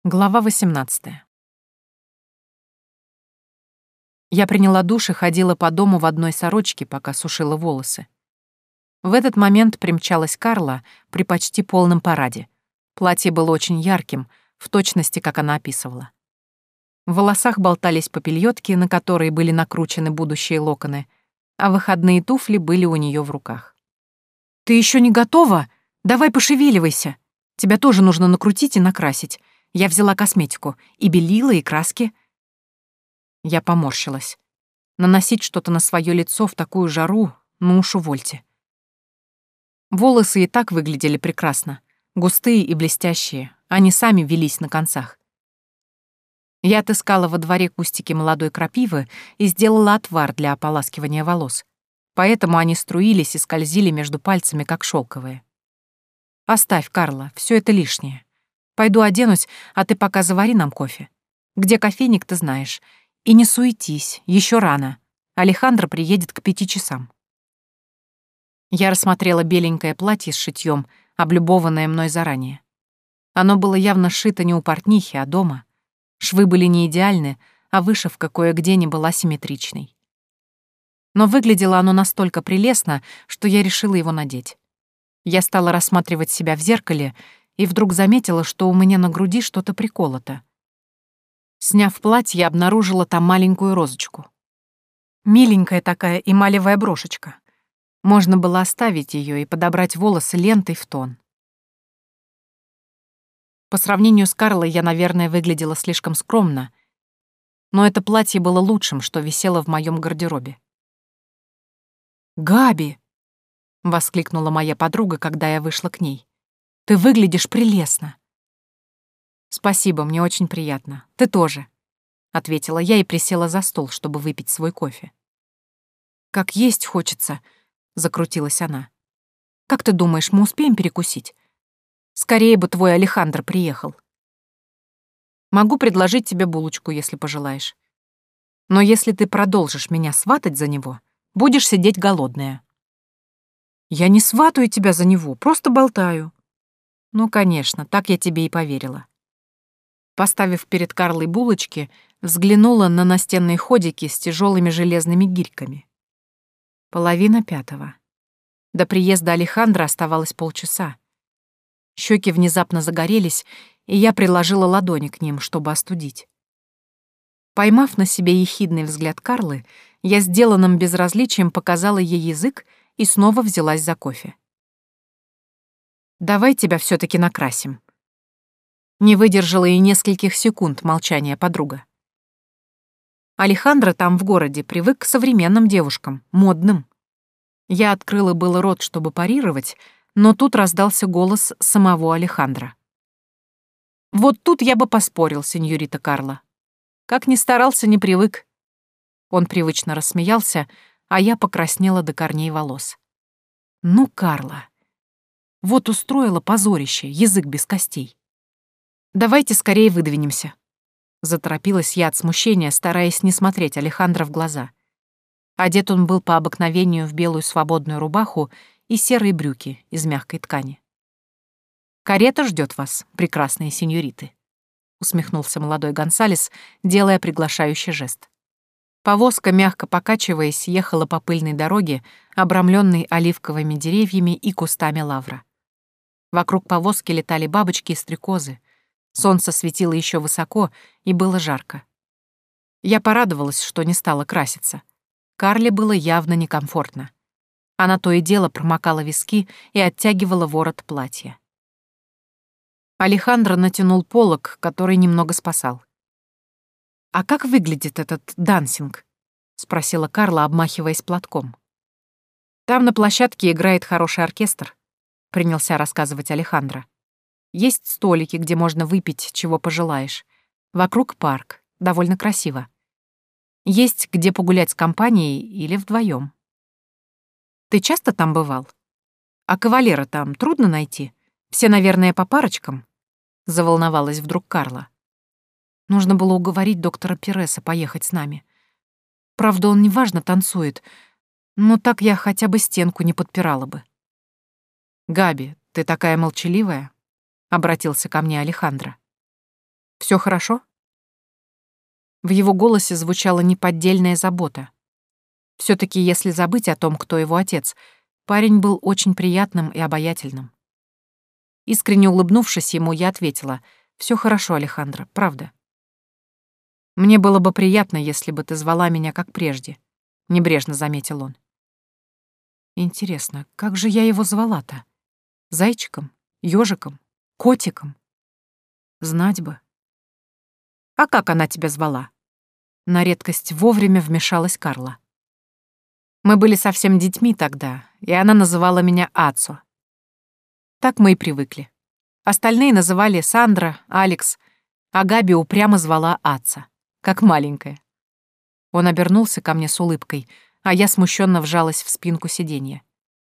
Глава 18. Я приняла душ и ходила по дому в одной сорочке, пока сушила волосы. В этот момент примчалась Карла при почти полном параде. Платье было очень ярким, в точности, как она описывала. В волосах болтались попельётки, на которые были накручены будущие локоны, а выходные туфли были у неё в руках. «Ты ещё не готова? Давай пошевеливайся. Тебя тоже нужно накрутить и накрасить. Я взяла косметику, и белила, и краски». Я поморщилась. Наносить что-то на своё лицо в такую жару, ну уж увольте. Волосы и так выглядели прекрасно. Густые и блестящие, они сами велись на концах. Я отыскала во дворе кустики молодой крапивы и сделала отвар для ополаскивания волос. Поэтому они струились и скользили между пальцами, как шелковые. «Оставь, Карла, всё это лишнее. Пойду оденусь, а ты пока завари нам кофе. Где кофейник, ты знаешь. И не суетись, еще рано. Алехандро приедет к 5 часам». Я рассмотрела беленькое платье с шитьем, облюбованное мной заранее. Оно было явно сшито не у портнихи, а дома. Швы были не идеальны, а вышивка кое-где не была симметричной. Но выглядело оно настолько прелестно, что я решила его надеть. Я стала рассматривать себя в зеркале и вдруг заметила, что у меня на груди что-то приколото. Сняв платье, я обнаружила там маленькую розочку. Миленькая такая эмалевая брошечка. Можно было оставить ее и подобрать волосы лентой в тон. По сравнению с Карлой я, наверное, выглядела слишком скромно, но это платье было лучшим, что висело в моем гардеробе. «Габи!» — воскликнула моя подруга, когда я вышла к ней. «Ты выглядишь прелестно!» «Спасибо, мне очень приятно. Ты тоже», — ответила я и присела за стол, чтобы выпить свой кофе. «Как есть хочется», — закрутилась она. «Как ты думаешь, мы успеем перекусить? Скорее бы твой Алехандро приехал. Могу предложить тебе булочку, если пожелаешь. Но если ты продолжишь меня сватать за него, будешь сидеть голодная». «Я не сватаю тебя за него, просто болтаю». «Ну, конечно, так я тебе и поверила». Поставив перед Карлой булочки, взглянула на настенные ходики с тяжелыми железными гирьками. 4:30. До приезда Алехандро оставалось полчаса. Щеки внезапно загорелись, и я приложила ладони к ним, чтобы остудить. Поймав на себе ехидный взгляд Карлы, я сделанным безразличием показала ей язык и снова взялась за кофе. «Давай тебя все-таки накрасим». Не выдержала и нескольких секунд молчания подруга. Алехандро там в городе привык к современным девушкам, модным. Я открыла было рот, чтобы парировать, но тут раздался голос самого Алехандро. «Вот тут я бы поспорил, сеньорита Карла. Как ни старался, не привык». Он привычно рассмеялся, а я покраснела до корней волос. «Ну, Карла, вот устроила позорище, язык без костей. Давайте скорее выдвинемся». Заторопилась я от смущения, стараясь не смотреть Алехандро в глаза. Одет он был по обыкновению в белую свободную рубаху и серые брюки из мягкой ткани. «Карета ждет вас, прекрасные сеньориты», — усмехнулся молодой Гонсалес, делая приглашающий жест. Повозка, мягко покачиваясь, ехала по пыльной дороге, обрамленной оливковыми деревьями и кустами лавра. Вокруг повозки летали бабочки и стрекозы. Солнце светило еще высоко, и было жарко. Я порадовалась, что не стала краситься. Карле было явно некомфортно. Она то и дело промокала виски и оттягивала ворот платья. Алехандро натянул полог, который немного спасал. «А как выглядит этот дансинг?» — спросила Карла, обмахиваясь платком. «Там на площадке играет хороший оркестр», — принялся рассказывать Алехандро. «Есть столики, где можно выпить, чего пожелаешь. Вокруг парк, довольно красиво. Есть где погулять с компанией или вдвоем. Ты часто там бывал? А кавалера там трудно найти? Все, наверное, по парочкам?» — заволновалась вдруг Карла. Нужно было уговорить доктора Пиреса поехать с нами. Правда, он неважно танцует, но так я хотя бы стенку не подпирала бы. «Габи, ты такая молчаливая», — обратился ко мне Алехандро. Все хорошо?» В его голосе звучала неподдельная забота. все таки если забыть о том, кто его отец, парень был очень приятным и обаятельным. Искренне улыбнувшись ему, я ответила: «Все хорошо, Алехандро, правда. Мне было бы приятно, если бы ты звала меня как прежде», — небрежно заметил он. Интересно, как же я его звала-то? Зайчиком? Ёжиком? Котиком? Знать бы. А как она тебя звала? На редкость вовремя вмешалась Карла. Мы были совсем детьми тогда, и она называла меня Ацо. Так мы и привыкли. Остальные называли Сандра, Алекс, а Габи упрямо звала Аца, как маленькая. Он обернулся ко мне с улыбкой, а я смущенно вжалась в спинку сиденья.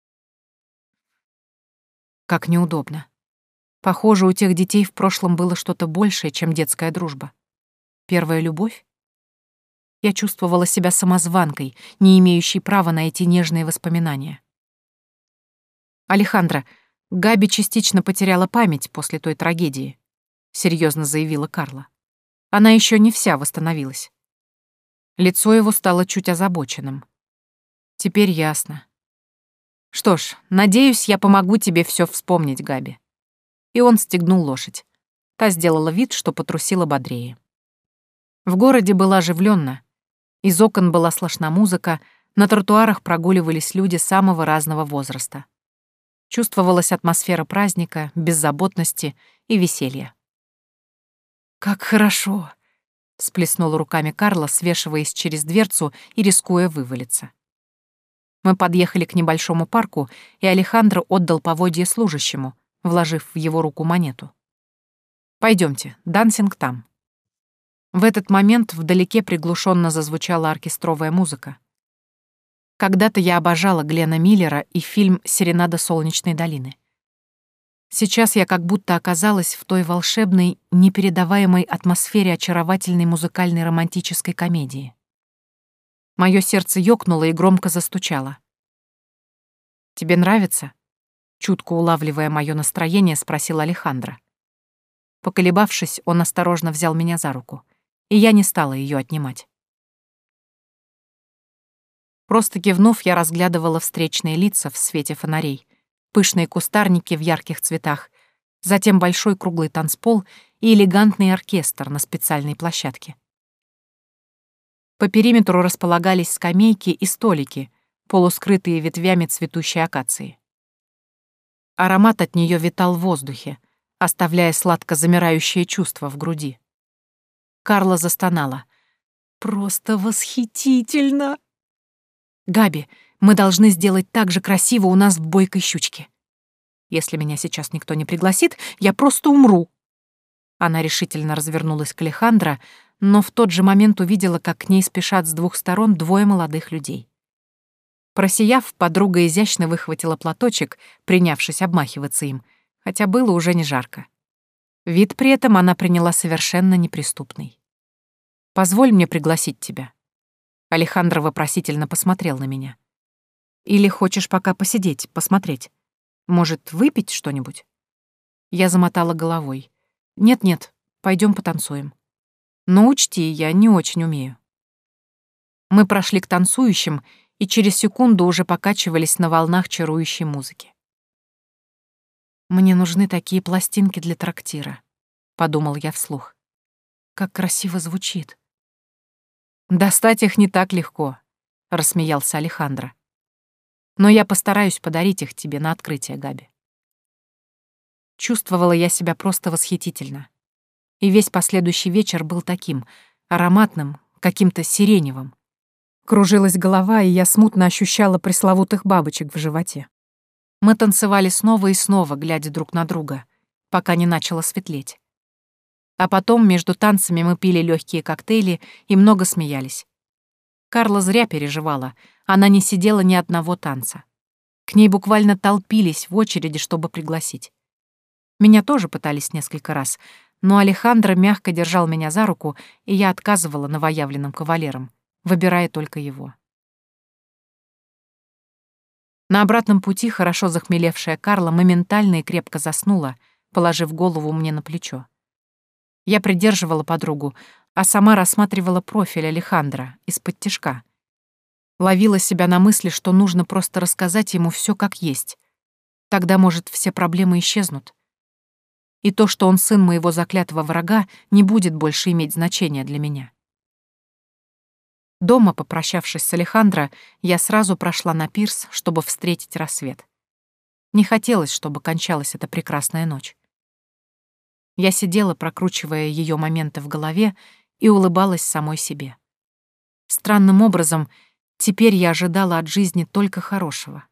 Как неудобно. Похоже, у тех детей в прошлом было что-то большее, чем детская дружба. Первая любовь? Я чувствовала себя самозванкой, не имеющей права на эти нежные воспоминания. «Алехандро, Габи частично потеряла память после той трагедии», — серьезно заявила Карла. «Она еще не вся восстановилась». Лицо его стало чуть озабоченным. «Теперь ясно. Что ж, надеюсь, я помогу тебе все вспомнить, Габи». И он стегнул лошадь. Та сделала вид, что потрусила бодрее. В городе было оживленно. Из окон была слышна музыка, на тротуарах прогуливались люди самого разного возраста. Чувствовалась атмосфера праздника, беззаботности и веселья. «Как хорошо!» — всплеснула руками Карла, свешиваясь через дверцу и рискуя вывалиться. Мы подъехали к небольшому парку, и Алехандро отдал поводье служащему, вложив в его руку монету. «Пойдемте, дансинг там». В этот момент вдалеке приглушенно зазвучала оркестровая музыка. Когда-то я обожала Глена Миллера и фильм «Серенада солнечной долины». Сейчас я как будто оказалась в той волшебной, непередаваемой атмосфере очаровательной музыкальной романтической комедии. Моё сердце ёкнуло и громко застучало. «Тебе нравится?» — чутко улавливая моё настроение, спросил Алехандро. Поколебавшись, он осторожно взял меня за руку, и я не стала её отнимать. Просто кивнув, я разглядывала встречные лица в свете фонарей, пышные кустарники в ярких цветах, затем большой круглый танцпол и элегантный оркестр на специальной площадке. По периметру располагались скамейки и столики, полускрытые ветвями цветущей акации. Аромат от нее витал в воздухе, оставляя сладко замирающее чувство в груди. Карла застонала. «Просто восхитительно!» «Габи, мы должны сделать так же красиво у нас в бойкой щучке. Если меня сейчас никто не пригласит, я просто умру». Она решительно развернулась к Алехандро, но в тот же момент увидела, как к ней спешат с двух сторон двое молодых людей. Просияв, подруга изящно выхватила платочек, принявшись обмахиваться им, хотя было уже не жарко. Вид при этом она приняла совершенно неприступный. «Позволь мне пригласить тебя». Алехандро вопросительно посмотрел на меня. «Или хочешь пока посидеть, посмотреть? Может, выпить что-нибудь?» Я замотала головой. «Нет-нет, пойдем потанцуем. Но учти, я не очень умею». Мы прошли к танцующим и через секунду уже покачивались на волнах чарующей музыки. «Мне нужны такие пластинки для трактира», — подумал я вслух. «Как красиво звучит». «Достать их не так легко», — рассмеялся Алехандро. «Но я постараюсь подарить их тебе на открытие, Габи». Чувствовала я себя просто восхитительно. И весь последующий вечер был таким, ароматным, каким-то сиреневым. Кружилась голова, и я смутно ощущала пресловутых бабочек в животе. Мы танцевали снова и снова, глядя друг на друга, пока не начало светлеть. А потом между танцами мы пили легкие коктейли и много смеялись. Карла зря переживала, она не сидела ни одного танца. К ней буквально толпились в очереди, чтобы пригласить. Меня тоже пытались несколько раз, но Алехандро мягко держал меня за руку, и я отказывала новоявленным кавалерам, выбирая только его. На обратном пути хорошо захмелевшая Карла моментально и крепко заснула, положив голову мне на плечо. Я придерживала подругу, а сама рассматривала профиль Алехандро из-под тишка. Ловила себя на мысли, что нужно просто рассказать ему все как есть. Тогда, может, все проблемы исчезнут. И то, что он сын моего заклятого врага, не будет больше иметь значения для меня. Дома, попрощавшись с Алехандро, я сразу прошла на пирс, чтобы встретить рассвет. Не хотелось, чтобы кончалась эта прекрасная ночь. Я сидела, прокручивая ее моменты в голове, и улыбалась самой себе. Странным образом, теперь я ожидала от жизни только хорошего.